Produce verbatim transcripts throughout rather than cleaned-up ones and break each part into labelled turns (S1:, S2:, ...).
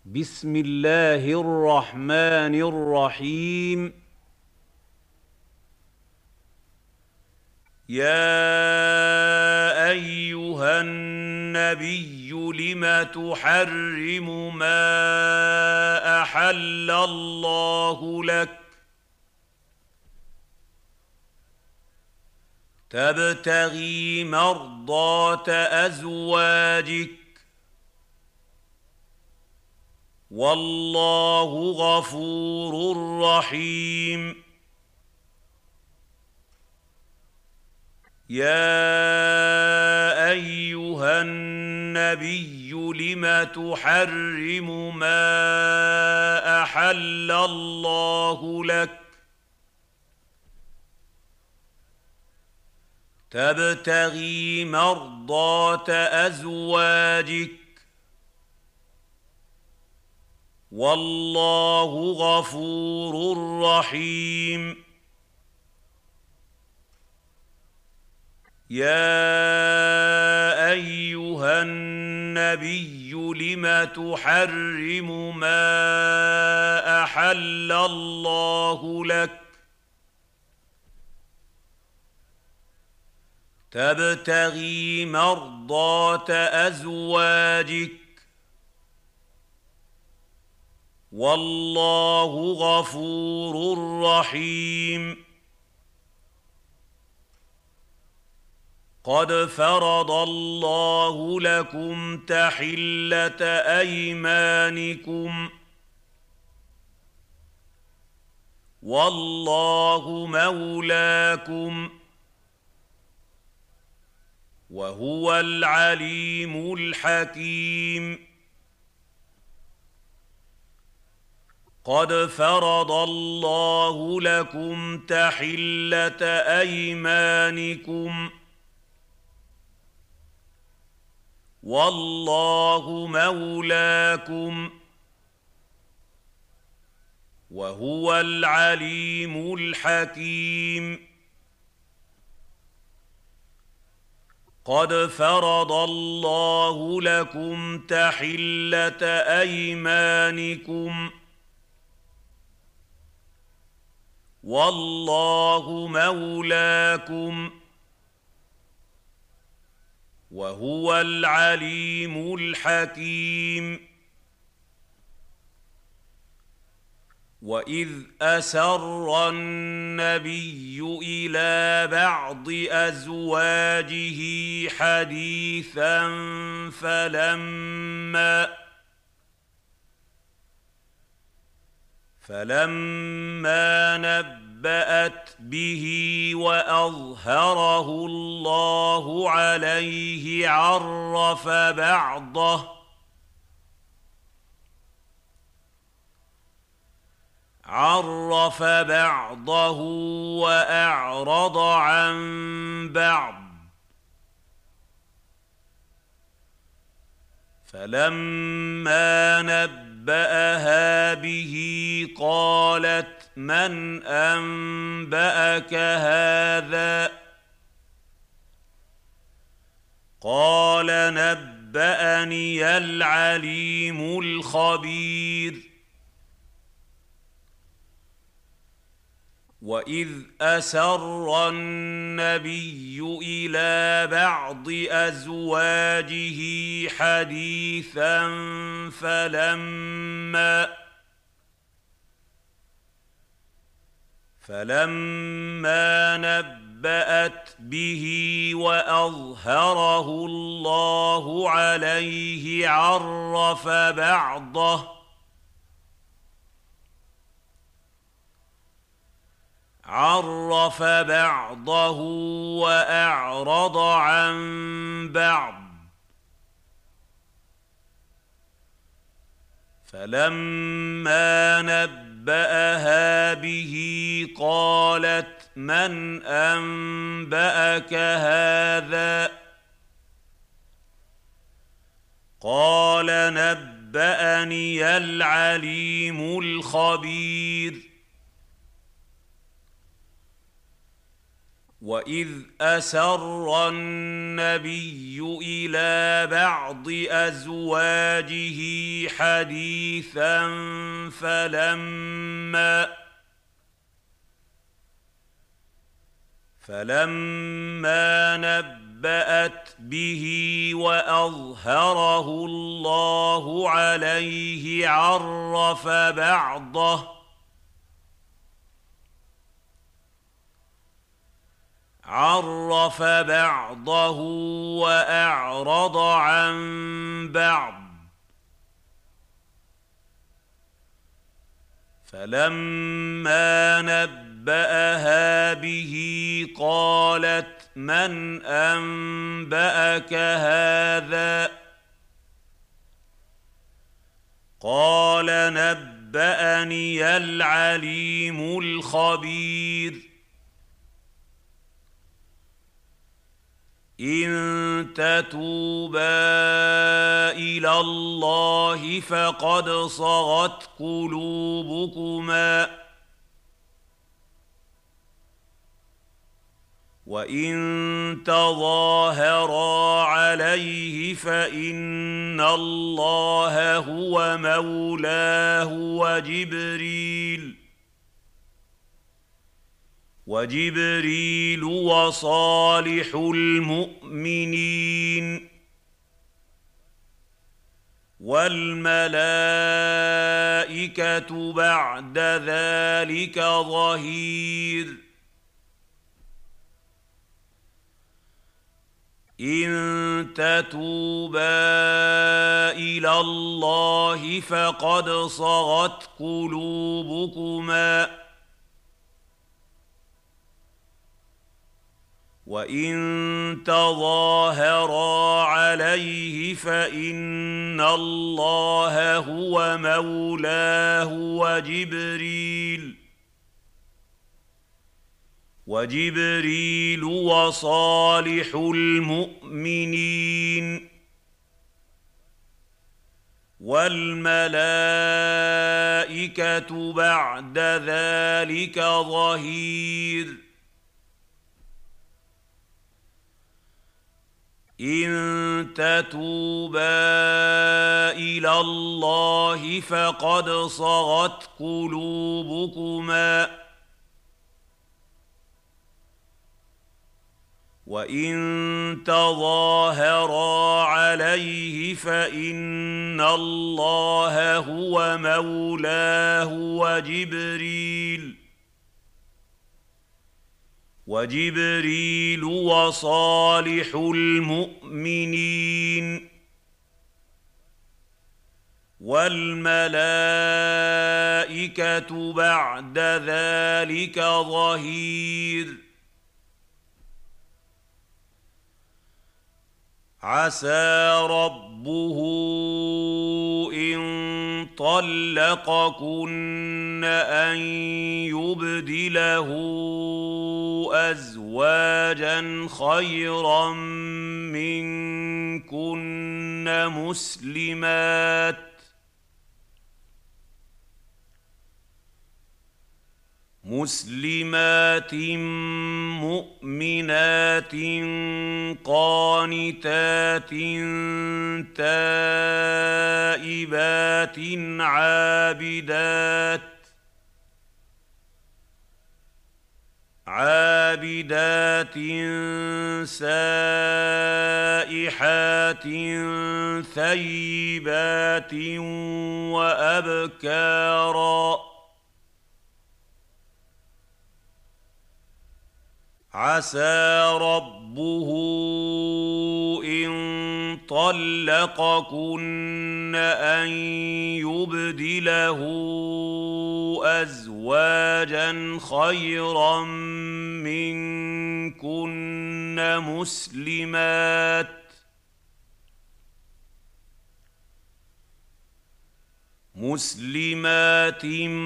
S1: بسم الله الرحمن الرحيم.
S2: يا أيها النبي لم تحرم ما أحل الله لك تبتغي مرضات أزواجك والله غفور رحيم. يا أيها النبي لم تحرم ما أحل الله لك تبتغي مرضات أزواجك والله غفور رحيم. يا أيها النبي لم تحرم ما أحل الله لك تبتغي مرضات أزواجك والله غفور رحيم. قد فرض الله لكم تحلة أيمانكم والله مولاكم وهو العليم الحكيم. قد فرض الله لكم تحلة أيمانكم والله مولاكم وهو العليم الحكيم. قد فرض الله لكم تحلة أيمانكم والله مولاكم وهو العليم الحكيم. وإذ أسر النبي إلى بعض أزواجه حديثا فلما فلما نبأت به وأظهره الله عليه عرف بعضه عرف بعضه وأعرض عن بعض فلما نبأها به قالت من أنبأك هذا قال نبأني العليم الخبير. وإذ أسر النبي إلى بعض أزواجه حديثا فلما فلما نبأت به وأظهره الله عليه عرف بعضه عرف بعضه وأعرض عن بعض فلما نبأها به قالت من أنبأك هذا قال نبأني العليم الخبير. وإذ أسر النبي إلى بعض أزواجه حديثا فلما فلما نبأت به وأظهره الله عليه عرف بعضه عرف بعضه وأعرض عن بعض فلما نبأها به قالت من أنبأك هذا قال نبأني العليم الخبير إن تتوبا إلى الله فقد صغت قلوبكما وإن تظاهرا عليه فإن الله هو مولاه وجبريل وجبريل وصالح المؤمنين والملائكة بعد ذلك ظهير إن تتوبا إلى الله فقد صغت قلوبكما وإن تظاهرا عليه فإن الله هو مولاه وجبريل وجبريل وصالح المؤمنين والملائكة بعد ذلك ظهير إن تتوبا إلى الله فقد صغت قلوبكما وإن تظاهرا عليه فإن الله هو مولاه وجبريل وجبريل وصالح المؤمنين والملائكة بعد ذلك ظهير عسى ربه إن طلقكن أن يبدله أزواجا خيرا منكن مسلمات مسلمات مؤمنات قانتات تائبات عابدات عابدات سائحات ثيبات وأبكارا عسى ربه إن طلقكن أن يبدله أزواجا خيرا منكن مسلمات مسلمات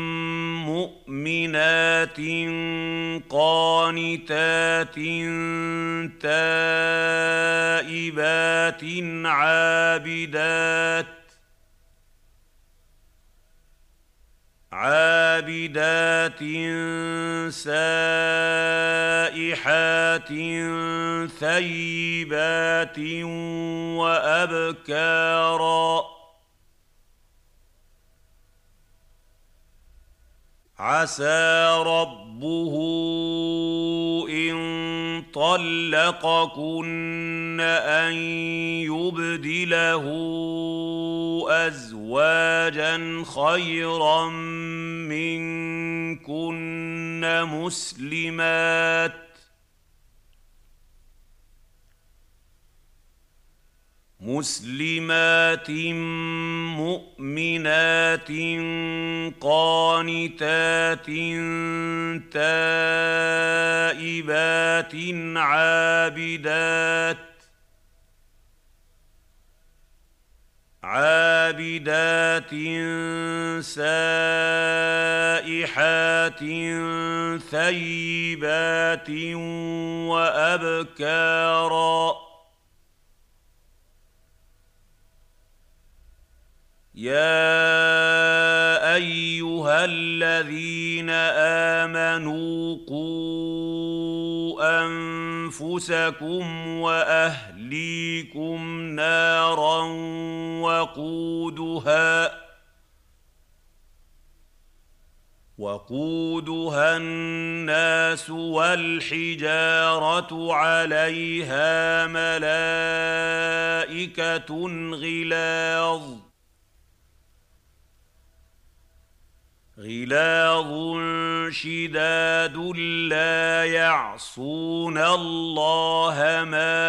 S2: مؤمنات قانتات تائبات عابدات عابدات عابدات سائحات ثيبات وأبكارا عسى ربه إن طلقكن أن يبدله أزواجا خيرا منكن مسلمات مسلمات مؤمنات قانتات تائبات عابدات عابدات سائحات ثيبات وأبكارا يا أيها الذين آمنوا قوا أنفسكم وأهليكم نارا وقودها وقودها الناس والحجارة عليها ملائكة غلاظ غلاظ شداد لا يعصون الله ما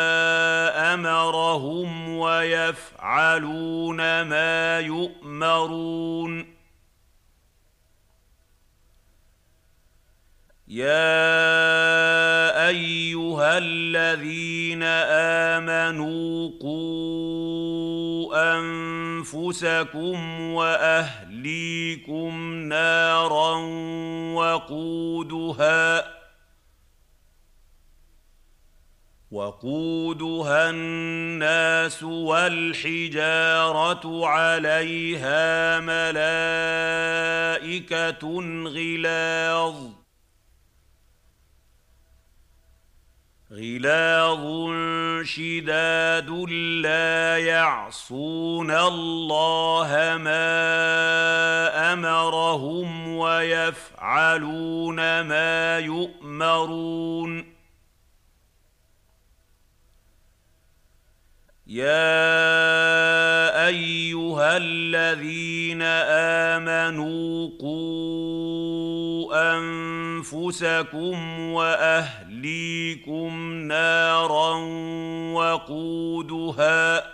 S2: أمرهم ويفعلون ما يؤمرون يا أيها الذين آمنوا قوا أنفسكم وأهليكم نارا وقودها وقودها الناس والحجارة عليها ملائكة غلاظ غلاظ شداد لا يعصون الله ما أمرهم ويفعلون ما يؤمرون يا أيها الذين آمنوا قوا أنفسكم وأهليكم نارا وقودها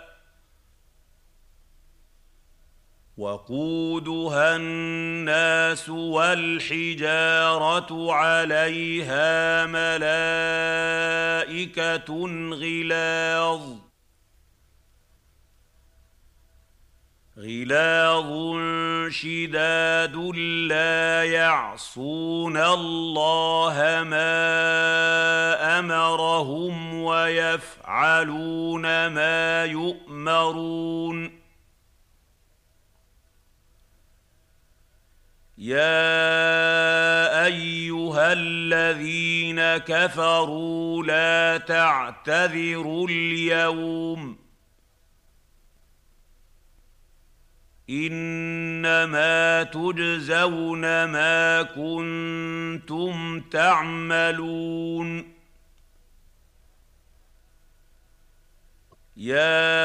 S2: وقودها الناس والحجارة عليها ملائكة غلاظ غلاظ شداد لا يعصون الله ما أمرهم ويفعلون ما يؤمرون يا أيها الذين كفروا لا تعتذروا اليوم إنما تجزون ما كنتم تعملون يا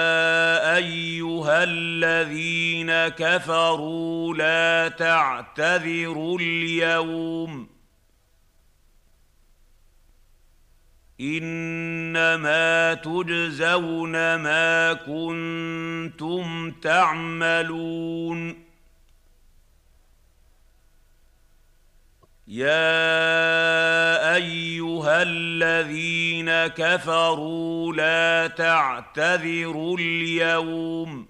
S2: أيها الذين كفروا لا تعتذروا اليوم إنما تجزون ما كنتم تعملون يا أيها الذين كفروا لا تعتذروا اليوم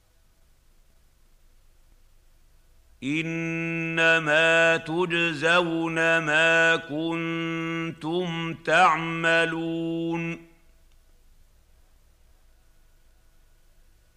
S2: إنما تجزون ما كنتم تعملون